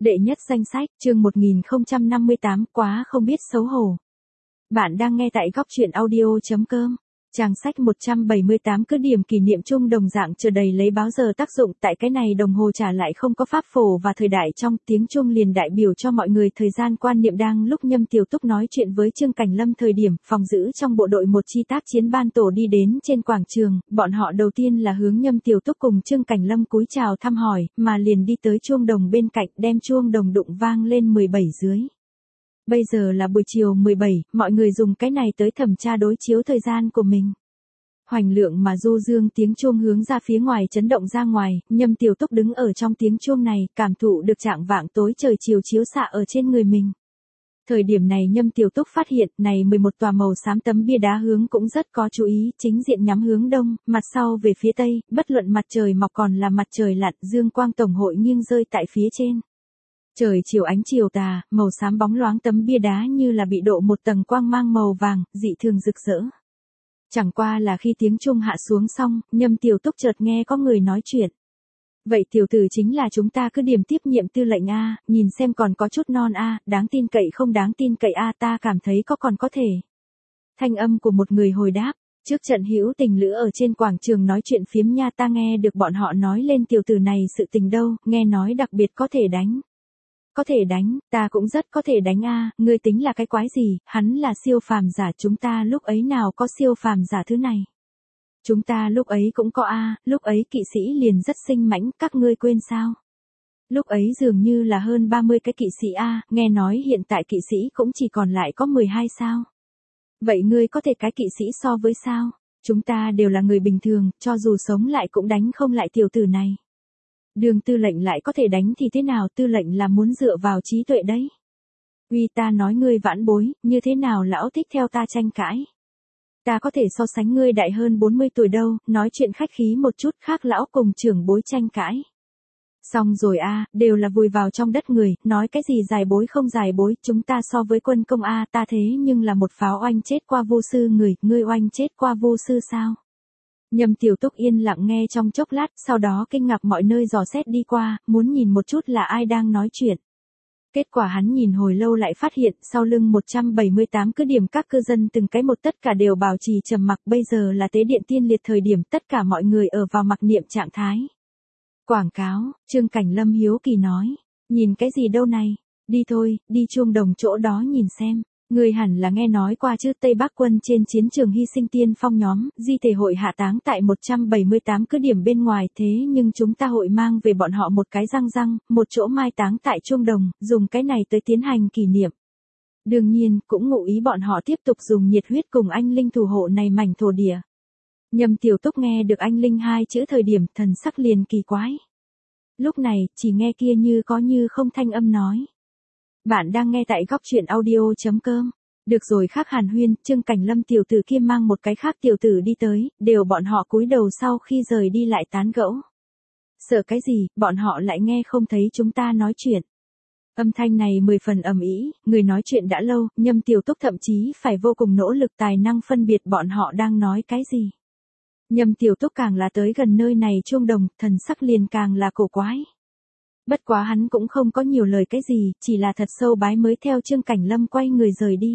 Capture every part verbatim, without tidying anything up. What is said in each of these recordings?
Đệ nhất danh sách, chương một nghìn không trăm năm mươi tám, quá không biết xấu hổ. Bạn đang nghe tại góc truyện audio chấm com. Trang sách một trăm bảy mươi tám cứ điểm kỷ niệm chung đồng dạng chờ đầy lấy báo giờ tác dụng, tại cái này đồng hồ trả lại không có pháp phổ và thời đại trong tiếng chuông liền đại biểu cho mọi người thời gian quan niệm. Đang lúc Nhâm Tiểu Túc nói chuyện với Trương Cảnh Lâm thời điểm phòng giữ trong bộ đội một chi tác chiến ban tổ đi đến trên quảng trường, bọn họ đầu tiên là hướng Nhâm Tiểu Túc cùng Trương Cảnh Lâm cúi chào thăm hỏi, mà liền đi tới chuông đồng bên cạnh đem chuông đồng đụng vang lên mười bảy dưới. Bây giờ là buổi chiều mười bảy, mọi người dùng cái này tới thẩm tra đối chiếu thời gian của mình. Hoành lượng mà du dương tiếng chuông hướng ra phía ngoài chấn động ra ngoài, Nhâm Tiểu Túc đứng ở trong tiếng chuông này, cảm thụ được trạng vạng tối trời chiều chiếu xạ ở trên người mình. Thời điểm này Nhâm Tiểu Túc phát hiện, này mười một tòa màu xám tấm bia đá hướng cũng rất có chú ý, chính diện nhắm hướng đông, mặt sau về phía tây, bất luận mặt trời mọc còn là mặt trời lặn, dương quang tổng hội nghiêng rơi tại phía trên. Trời chiều ánh chiều tà, màu xám bóng loáng tấm bia đá như là bị độ một tầng quang mang màu vàng, dị thường rực rỡ. Chẳng qua là khi tiếng chuông hạ xuống xong, Nhâm Tiểu Túc chợt nghe có người nói chuyện. Vậy tiểu tử chính là chúng ta cứ điểm tiếp nhiệm tư lệnh A, nhìn xem còn có chút non A, đáng tin cậy không đáng tin cậy A, ta cảm thấy có còn có thể. Thanh âm của một người hồi đáp, trước trận hữu tình lữ ở trên quảng trường nói chuyện phiếm nha, ta nghe được bọn họ nói lên tiểu tử này sự tình đâu, nghe nói đặc biệt có thể đánh. Có thể đánh, ta cũng rất có thể đánh a, ngươi tính là cái quái gì, hắn là siêu phàm giả, chúng ta lúc ấy nào có siêu phàm giả thứ này. Chúng ta lúc ấy cũng có a, lúc ấy kỵ sĩ liền rất sinh mãnh, các ngươi quên sao? Lúc ấy dường như là hơn ba mươi cái kỵ sĩ a, nghe nói hiện tại kỵ sĩ cũng chỉ còn lại có mười hai sao. Vậy ngươi có thể cái kỵ sĩ so với sao? Chúng ta đều là người bình thường, cho dù sống lại cũng đánh không lại tiểu tử này. Đường tư lệnh lại có thể đánh thì thế nào, tư lệnh là muốn dựa vào trí tuệ đấy. Uy, ta nói ngươi vãn bối, như thế nào lão thích theo ta tranh cãi. Ta có thể so sánh ngươi đại hơn bốn mươi tuổi đâu, nói chuyện khách khí một chút, khác lão cùng trưởng bối tranh cãi. Xong rồi a, đều là vùi vào trong đất người, nói cái gì dài bối không dài bối, chúng ta so với quân công a, ta thế nhưng là một pháo oanh chết qua vô sư người, ngươi oanh chết qua vô sư sao? Nhâm Tiểu Túc yên lặng nghe trong chốc lát, sau đó kinh ngạc mọi nơi dò xét đi qua, muốn nhìn một chút là ai đang nói chuyện. Kết quả hắn nhìn hồi lâu lại phát hiện, sau lưng một trăm bảy mươi tám cứ điểm các cư dân từng cái một tất cả đều bảo trì trầm mặc, bây giờ là tế điện tiên liệt thời điểm, tất cả mọi người ở vào mặc niệm trạng thái. Quảng cáo, Trương Cảnh Lâm hiếu kỳ nói, nhìn cái gì đâu này, đi thôi, đi chuông đồng chỗ đó nhìn xem. Người hẳn là nghe nói qua chứ, Tây Bắc quân trên chiến trường hy sinh tiên phong nhóm, di thể hội hạ táng tại một trăm bảy mươi tám cứ điểm bên ngoài, thế nhưng chúng ta hội mang về bọn họ một cái răng răng, một chỗ mai táng tại chuông đồng, dùng cái này tới tiến hành kỷ niệm. Đương nhiên, cũng ngụ ý bọn họ tiếp tục dùng nhiệt huyết cùng anh linh thủ hộ này mảnh thổ địa. Nhâm Tiểu Túc nghe được anh linh hai chữ thời điểm, thần sắc liền kỳ quái. Lúc này, chỉ nghe kia như có như không thanh âm nói. Bạn đang nghe tại góc truyện audio chấm com. Được rồi, khác hàn huyên, Trương Cảnh Lâm tiểu tử kia mang một cái khác tiểu tử đi tới, đều bọn họ cúi đầu sau khi rời đi lại tán gẫu. Sợ cái gì, bọn họ lại nghe không thấy chúng ta nói chuyện. Âm thanh này mười phần ầm ĩ, người nói chuyện đã lâu, Nhâm Tiểu Túc thậm chí phải vô cùng nỗ lực tài năng phân biệt bọn họ đang nói cái gì. Nhâm Tiểu Túc càng là tới gần nơi này chuông đồng, thần sắc liền càng là cổ quái. Bất quá hắn cũng không có nhiều lời cái gì, chỉ là thật sâu bái mới theo Trương Cảnh Lâm quay người rời đi.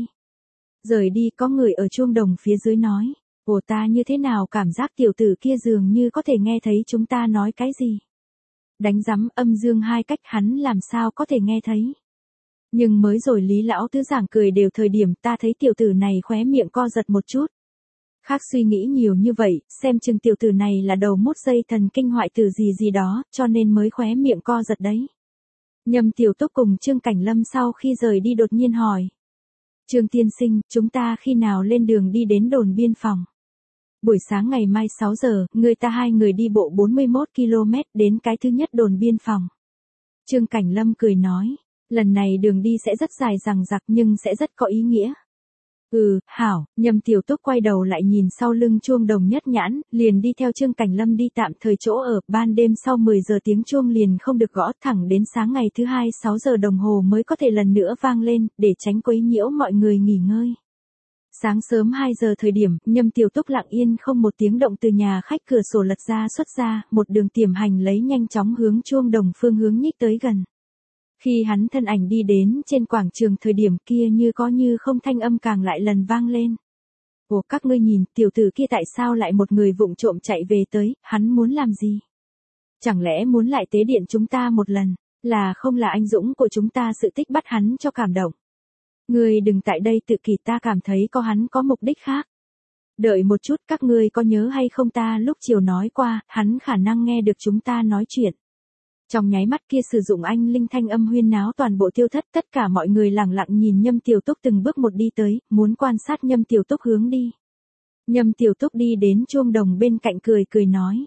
Rời đi có người ở chuông đồng phía dưới nói, ồ ta như thế nào cảm giác tiểu tử kia dường như có thể nghe thấy chúng ta nói cái gì. Đánh rắm âm dương hai cách hắn làm sao có thể nghe thấy. Nhưng mới rồi Lý Lão Tứ giảng cười đều thời điểm ta thấy tiểu tử này khóe miệng co giật một chút. Khác suy nghĩ nhiều như vậy, xem chừng tiểu tử này là đầu mút dây thần kinh hoại tử gì gì đó, cho nên mới khóe miệng co giật đấy. Nhâm Tiểu Túc cùng Trương Cảnh Lâm sau khi rời đi đột nhiên hỏi. Trương tiên sinh, chúng ta khi nào lên đường đi đến đồn biên phòng? Buổi sáng ngày mai sáu giờ, người ta hai người đi bộ bốn mươi mốt ki lô mét đến cái thứ nhất đồn biên phòng. Trương Cảnh Lâm cười nói, lần này đường đi sẽ rất dài dằng dặc nhưng sẽ rất có ý nghĩa. Ừ, hảo, Nhâm Tiểu Túc quay đầu lại nhìn sau lưng chuông đồng nhất nhãn, liền đi theo Trương Cảnh Lâm đi tạm thời chỗ ở, ban đêm sau mười giờ tiếng chuông liền không được gõ, thẳng đến sáng ngày thứ hai sáu giờ đồng hồ mới có thể lần nữa vang lên, để tránh quấy nhiễu mọi người nghỉ ngơi. Sáng sớm hai giờ thời điểm, Nhâm Tiểu Túc lặng yên không một tiếng động từ nhà khách cửa sổ lật ra xuất ra, một đường tiềm hành lấy nhanh chóng hướng chuông đồng phương hướng nhích tới gần. Khi hắn thân ảnh đi đến trên quảng trường thời điểm kia như có như không thanh âm càng lại lần vang lên. Ủa các ngươi nhìn, tiểu tử kia tại sao lại một người vụng trộm chạy về tới, hắn muốn làm gì? Chẳng lẽ muốn lại tế điện chúng ta một lần, là không là anh dũng của chúng ta sự tích bắt hắn cho cảm động. Ngươi đừng tại đây tự kỷ, ta cảm thấy có hắn có mục đích khác. Đợi một chút, các ngươi có nhớ hay không ta lúc chiều nói qua, hắn khả năng nghe được chúng ta nói chuyện. Trong nháy mắt kia sử dụng anh linh thanh âm huyên náo toàn bộ tiêu thất, tất cả mọi người lặng lặng nhìn Nhâm Tiểu Túc từng bước một đi tới, muốn quan sát Nhâm Tiểu Túc hướng đi. Nhâm Tiểu Túc đi đến chuông đồng bên cạnh cười cười nói.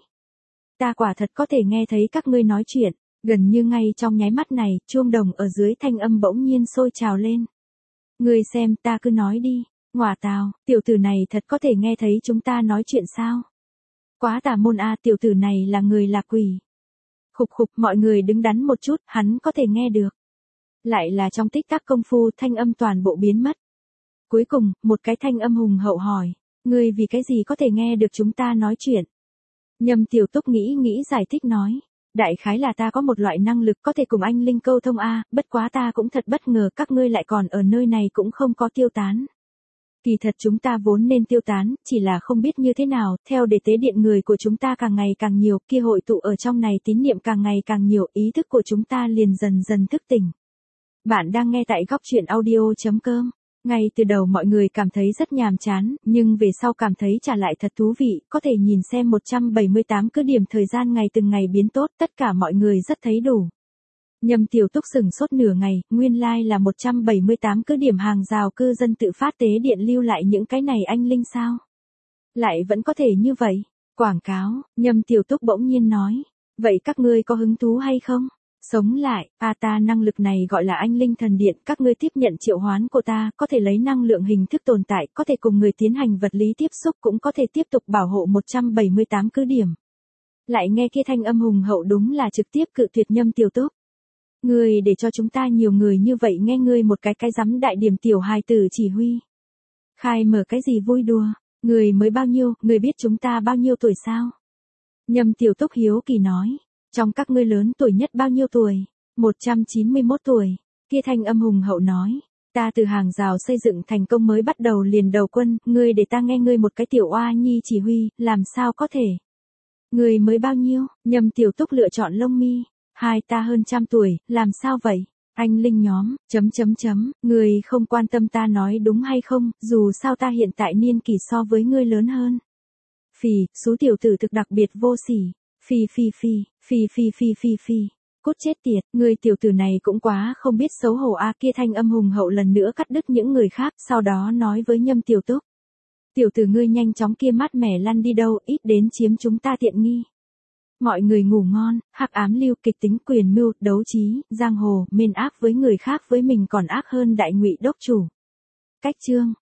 Ta quả thật có thể nghe thấy các ngươi nói chuyện, gần như ngay trong nháy mắt này, chuông đồng ở dưới thanh âm bỗng nhiên sôi trào lên. Ngươi xem, ta cứ nói đi, ngọa tào, tiểu tử này thật có thể nghe thấy chúng ta nói chuyện sao? Quá tà môn a, tiểu tử này là người là quỷ. Khục khục, mọi người đứng đắn một chút, hắn có thể nghe được. Lại là trong tích tắc công phu thanh âm toàn bộ biến mất. Cuối cùng, một cái thanh âm hùng hậu hỏi, ngươi vì cái gì có thể nghe được chúng ta nói chuyện? Nhâm Tiểu Túc nghĩ nghĩ giải thích nói, đại khái là ta có một loại năng lực có thể cùng anh linh câu thông a, bất quá ta cũng thật bất ngờ các ngươi lại còn ở nơi này cũng không có tiêu tán. Kỳ thật chúng ta vốn nên tiêu tán, chỉ là không biết như thế nào, theo để tế điện người của chúng ta càng ngày càng nhiều, kia hội tụ ở trong này tín niệm càng ngày càng nhiều, ý thức của chúng ta liền dần dần thức tỉnh. Bạn đang nghe tại góc truyện audio.com. Ngay từ đầu mọi người cảm thấy rất nhàm chán, nhưng về sau cảm thấy trả lại thật thú vị, có thể nhìn xem một trăm bảy mươi tám cứ điểm thời gian ngày từng ngày biến tốt, tất cả mọi người rất thấy đủ. Nhâm Tiểu Túc sừng sốt nửa ngày, nguyên lai like là một trăm bảy mươi tám cứ điểm hàng rào cư dân tự phát tế điện lưu lại những cái này anh linh sao? Lại vẫn có thể như vậy? Quảng cáo, Nhâm Tiểu Túc bỗng nhiên nói, vậy các ngươi có hứng thú hay không? Sống lại, à ta năng lực này gọi là anh linh thần điện, các ngươi tiếp nhận triệu hoán của ta, có thể lấy năng lượng hình thức tồn tại, có thể cùng người tiến hành vật lý tiếp xúc, cũng có thể tiếp tục bảo hộ một trăm bảy mươi tám cứ điểm. Lại nghe kia thanh âm hùng hậu đúng là trực tiếp cự tuyệt Nhâm Tiểu Túc. Ngươi để cho chúng ta nhiều người như vậy nghe ngươi một cái cái rắm đại điểm tiểu hài tử chỉ huy. Khai mở cái gì vui đùa, người mới bao nhiêu, người biết chúng ta bao nhiêu tuổi sao? Nhâm Tiểu Túc hiếu kỳ nói, trong các ngươi lớn tuổi nhất bao nhiêu tuổi? một trăm chín mươi mốt tuổi, kia thanh âm hùng hậu nói, ta từ hàng rào xây dựng thành công mới bắt đầu liền đầu quân, ngươi để ta nghe ngươi một cái tiểu oa nhi chỉ huy, làm sao có thể? Ngươi mới bao nhiêu? Nhâm Tiểu Túc lựa chọn lông mi. Hai ta hơn trăm tuổi, làm sao vậy? Anh linh nhóm, chấm chấm chấm, người không quan tâm ta nói đúng hay không, dù sao ta hiện tại niên kỷ so với ngươi lớn hơn. Phì, số tiểu tử thực đặc biệt vô sỉ. Phi phi phi, phi phi phi phi phi. Cút chết tiệt, người tiểu tử này cũng quá không biết xấu hổ a, kia thanh âm hùng hậu lần nữa cắt đứt những người khác, sau đó nói với Nhâm Tiểu Túc. Tiểu tử ngươi nhanh chóng kia mát mẻ lăn đi đâu, ít đến chiếm chúng ta tiện nghi. Mọi người ngủ ngon, hắc ám lưu kịch tính quyền mưu, đấu trí, giang hồ, mên ác với người khác với mình còn ác hơn đại ngụy đốc chủ. Cách chương